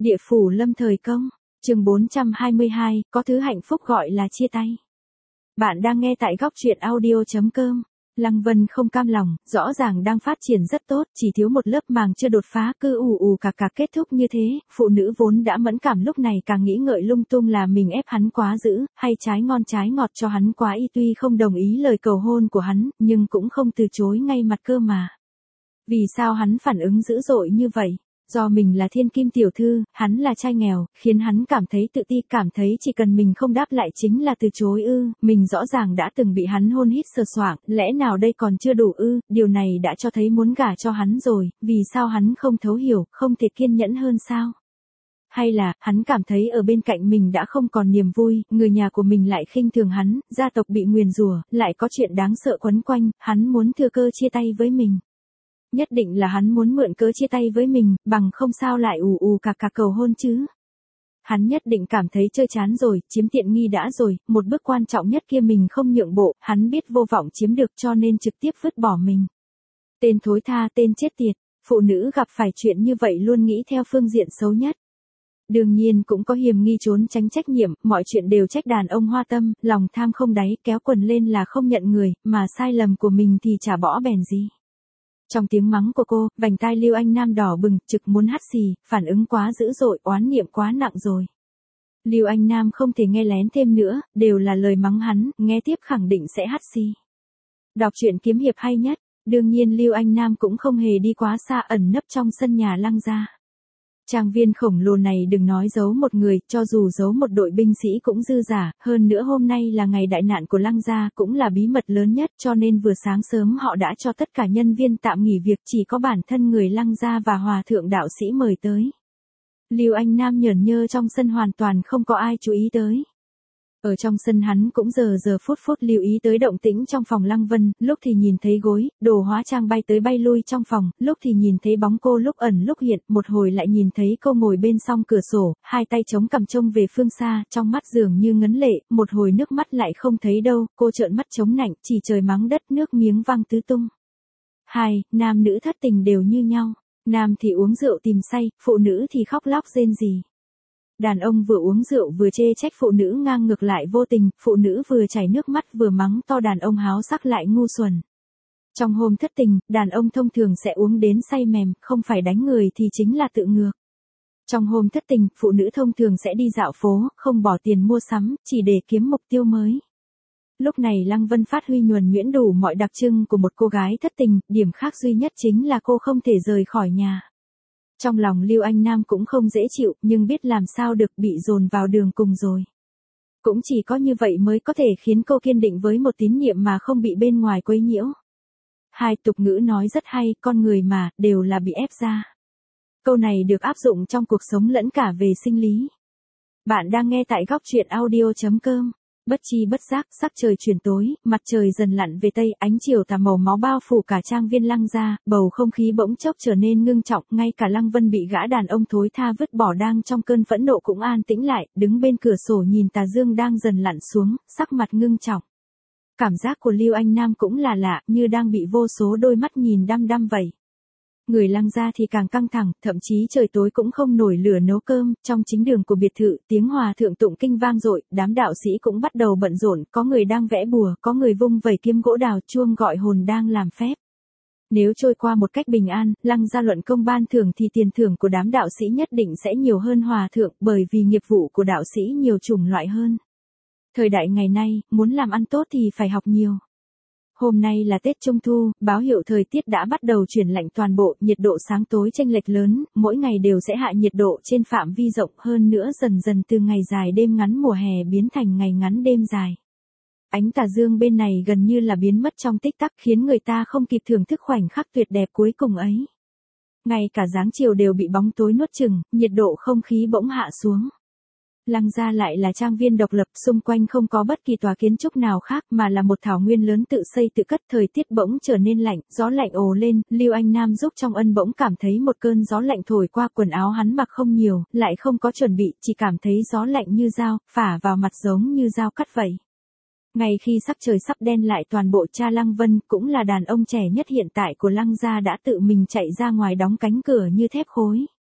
Địa phủ lâm thời công, chương 422, có thứ hạnh phúc gọi là chia tay. Bạn đang nghe tại góc truyện audio.com. Lăng Vân không cam lòng, rõ ràng đang phát triển rất tốt, chỉ thiếu một lớp màng chưa đột phá, cứ ù cà kết thúc như thế. Phụ nữ vốn đã mẫn cảm lúc này càng nghĩ ngợi lung tung là mình ép hắn quá dữ, hay trái ngon trái ngọt cho hắn quá y, tuy không đồng ý lời cầu hôn của hắn, nhưng cũng không từ chối ngay mặt cơ mà. Vì sao hắn phản ứng dữ dội như vậy? Do mình là thiên kim tiểu thư, hắn là trai nghèo, khiến hắn cảm thấy tự ti, cảm thấy chỉ cần mình không đáp lại chính là từ chối ư. Mình rõ ràng đã từng bị hắn hôn hít sờ soạng, lẽ nào đây còn chưa đủ ư? Điều này đã cho thấy muốn gả cho hắn rồi, vì sao hắn không thấu hiểu, không thể kiên nhẫn hơn sao? Hay là, hắn cảm thấy ở bên cạnh mình đã không còn niềm vui, người nhà của mình lại khinh thường hắn, gia tộc bị nguyền rủa, lại có chuyện đáng sợ quấn quanh, hắn muốn thừa cơ chia tay với mình. Nhất định là hắn muốn mượn cớ chia tay với mình, bằng không sao lại cà cầu hôn chứ. Hắn nhất định cảm thấy chơi chán rồi, chiếm tiện nghi đã rồi, một bước quan trọng nhất kia mình không nhượng bộ, hắn biết vô vọng chiếm được cho nên trực tiếp vứt bỏ mình. Tên thối tha, tên chết tiệt, phụ nữ gặp phải chuyện như vậy luôn nghĩ theo phương diện xấu nhất. Đương nhiên cũng có hiềm nghi trốn tránh trách nhiệm, mọi chuyện đều trách đàn ông hoa tâm, lòng tham không đáy, kéo quần lên là không nhận người, mà sai lầm của mình thì chả bỏ bèn gì. Trong tiếng mắng của cô, vành tai Lưu Anh Nam đỏ bừng, trực muốn hắt xì, phản ứng quá dữ dội, oán niệm quá nặng rồi. Lưu Anh Nam không thể nghe lén thêm nữa, đều là lời mắng hắn, nghe tiếp khẳng định sẽ hắt xì. Đọc truyện kiếm hiệp hay nhất, đương nhiên Lưu Anh Nam cũng không hề đi quá xa, ẩn nấp trong sân nhà Lăng gia. Trang viên khổng lồ này đừng nói giấu một người, cho dù giấu một đội binh sĩ cũng dư giả, hơn nữa hôm nay là ngày đại nạn của Lăng gia, cũng là bí mật lớn nhất, cho nên vừa sáng sớm họ đã cho tất cả nhân viên tạm nghỉ việc, chỉ có bản thân người Lăng gia và hòa thượng đạo sĩ mời tới. Lưu Anh Nam nhởn nhơ trong sân hoàn toàn không có ai chú ý tới. Ở trong sân hắn cũng giờ phút lưu ý tới động tĩnh trong phòng Lăng Vân, lúc thì nhìn thấy gối, đồ hóa trang bay tới bay lui trong phòng, lúc thì nhìn thấy bóng cô lúc ẩn lúc hiện, một hồi lại nhìn thấy cô ngồi bên song cửa sổ, hai tay chống cằm trông về phương xa, trong mắt dường như ngấn lệ, một hồi nước mắt lại không thấy đâu, cô trợn mắt chống nạnh, chỉ trời mắng đất, nước miếng văng tứ tung. Nam nữ thất tình đều như nhau, nam thì uống rượu tìm say, phụ nữ thì khóc lóc rên rỉ. Đàn ông vừa uống rượu vừa chê trách phụ nữ ngang ngược lại vô tình, phụ nữ vừa chảy nước mắt vừa mắng to đàn ông háo sắc lại ngu xuẩn. Trong hôm thất tình, đàn ông thông thường sẽ uống đến say mềm, không phải đánh người thì chính là tự ngược. Trong hôm thất tình, phụ nữ thông thường sẽ đi dạo phố, không bỏ tiền mua sắm, chỉ để kiếm mục tiêu mới. Lúc này Lăng Vân phát huy nhuần nhuyễn đủ mọi đặc trưng của một cô gái thất tình, điểm khác duy nhất chính là cô không thể rời khỏi nhà. Trong lòng Lưu Anh Nam cũng không dễ chịu, nhưng biết làm sao được, bị dồn vào đường cùng rồi. Cũng chỉ có như vậy mới có thể khiến cô kiên định với một tín niệm mà không bị bên ngoài quấy nhiễu. Tục ngữ nói rất hay, con người mà, đều là bị ép ra. Câu này được áp dụng trong cuộc sống lẫn cả về sinh lý. Bạn đang nghe tại góc truyện audio.com. Bất chi bất giác, sắc trời chuyển tối, mặt trời dần lặn về tây, ánh chiều tà màu máu bao phủ cả trang viên Lăng gia, bầu không khí bỗng chốc trở nên ngưng trọng, ngay cả Lăng Vân bị gã đàn ông thối tha vứt bỏ đang trong cơn phẫn nộ cũng an tĩnh lại, đứng bên cửa sổ nhìn tà dương đang dần lặn xuống, sắc mặt ngưng trọng. Cảm giác của Lưu Anh Nam cũng là lạ, như đang bị vô số đôi mắt nhìn đăm đăm vậy. Người Lăng gia thì càng căng thẳng, thậm chí trời tối cũng không nổi lửa nấu cơm, trong chính đường của biệt thự, tiếng hòa thượng tụng kinh vang dội, đám đạo sĩ cũng bắt đầu bận rộn, có người đang vẽ bùa, có người vung vẩy kiếm gỗ đào chuông gọi hồn đang làm phép. Nếu trôi qua một cách bình an, Lăng gia luận công ban thưởng thì tiền thưởng của đám đạo sĩ nhất định sẽ nhiều hơn hòa thượng, bởi vì nghiệp vụ của đạo sĩ nhiều chủng loại hơn. Thời đại ngày nay, muốn làm ăn tốt thì phải học nhiều. Hôm nay là Tết Trung Thu, báo hiệu thời tiết đã bắt đầu chuyển lạnh toàn bộ, nhiệt độ sáng tối chênh lệch lớn, mỗi ngày đều sẽ hạ nhiệt độ trên phạm vi rộng hơn nữa, dần từ ngày dài đêm ngắn mùa hè biến thành ngày ngắn đêm dài. Ánh tà dương bên này gần như là biến mất trong tích tắc, khiến người ta không kịp thưởng thức khoảnh khắc tuyệt đẹp cuối cùng ấy. Ngay cả dáng chiều đều bị bóng tối nuốt chửng, nhiệt độ không khí bỗng hạ xuống. Lăng gia lại là trang viên độc lập, xung quanh không có bất kỳ tòa kiến trúc nào khác mà là một thảo nguyên lớn tự xây tự cất, thời tiết bỗng trở nên lạnh, gió lạnh ồ lên, Lưu Anh Nam giúp trong ân bỗng cảm thấy một cơn gió lạnh thổi qua, quần áo hắn mặc không nhiều, lại không có chuẩn bị, chỉ cảm thấy gió lạnh như dao, phả vào mặt giống như dao cắt vậy. Ngay khi sắc trời sắp đen lại toàn bộ, cha Lăng Vân, cũng là đàn ông trẻ nhất hiện tại của Lăng gia đã tự mình chạy ra ngoài đóng cánh cửa như thép khối.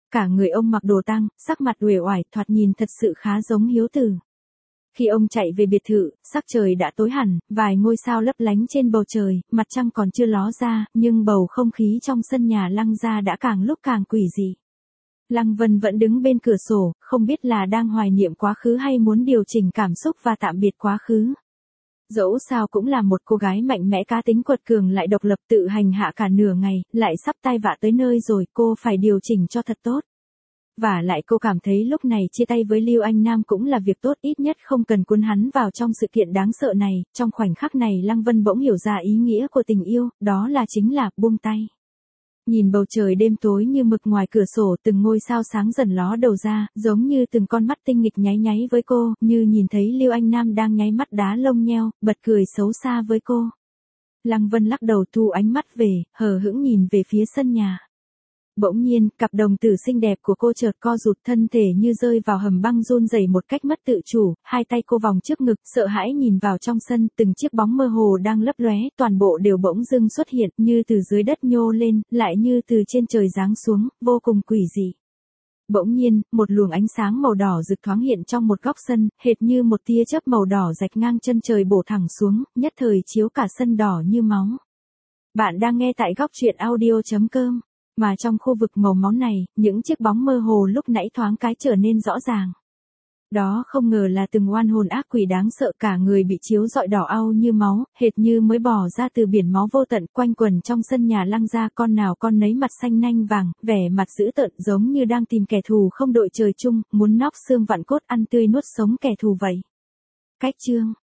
Cả người ông mặc đồ tang, sắc mặt uể oải, thoạt nhìn thật sự khá giống hiếu tử. Khi ông chạy về biệt thự, sắc trời đã tối hẳn, vài ngôi sao lấp lánh trên bầu trời, mặt trăng còn chưa ló ra, nhưng bầu không khí trong sân nhà Lăng gia đã càng lúc càng quỷ dị. Lăng Vân vẫn đứng bên cửa sổ, không biết là đang hoài niệm quá khứ hay muốn điều chỉnh cảm xúc và tạm biệt quá khứ. Dẫu sao cũng là một cô gái mạnh mẽ, cá tính quật cường lại độc lập, tự hành hạ cả nửa ngày, lại sắp tai vạ tới nơi rồi, cô phải điều chỉnh cho thật tốt. Và lại cô cảm thấy lúc này chia tay với Lưu Anh Nam cũng là việc tốt, ít nhất không cần cuốn hắn vào trong sự kiện đáng sợ này. Trong khoảnh khắc này Lăng Vân bỗng hiểu ra ý nghĩa của tình yêu, đó là chính là buông tay. Nhìn bầu trời đêm tối như mực ngoài cửa sổ, từng ngôi sao sáng dần ló đầu ra, giống như từng con mắt tinh nghịch nháy nháy với cô, như nhìn thấy Lưu Anh Nam đang nháy mắt đá lông nheo, bật cười xấu xa với cô. Lăng Vân lắc đầu thu ánh mắt về, hờ hững nhìn về phía sân nhà. Bỗng nhiên, cặp đồng tử xinh đẹp của cô chợt co rụt, thân thể như rơi vào hầm băng run rẩy một cách mất tự chủ, hai tay cô vòng trước ngực, sợ hãi nhìn vào trong sân, từng chiếc bóng mơ hồ đang lấp lóe, toàn bộ đều bỗng dưng xuất hiện, như từ dưới đất nhô lên, lại như từ trên trời giáng xuống, vô cùng quỷ dị. Bỗng nhiên, một luồng ánh sáng màu đỏ rực thoáng hiện trong một góc sân, hệt như một tia chớp màu đỏ rạch ngang chân trời bổ thẳng xuống, nhất thời chiếu cả sân đỏ như máu. Bạn đang nghe tại góc truyện audio.com. Mà trong khu vực màu máu này, những chiếc bóng mơ hồ lúc nãy thoáng cái trở nên rõ ràng. Đó không ngờ là từng oan hồn ác quỷ đáng sợ, cả người bị chiếu rọi đỏ au như máu, hệt như mới bò ra từ biển máu vô tận, quanh quần trong sân nhà Lăng gia, con nào con nấy mặt xanh nanh vàng, vẻ mặt dữ tợn giống như đang tìm kẻ thù không đội trời chung, muốn nóc xương vặn cốt ăn tươi nuốt sống kẻ thù vậy. Cách chương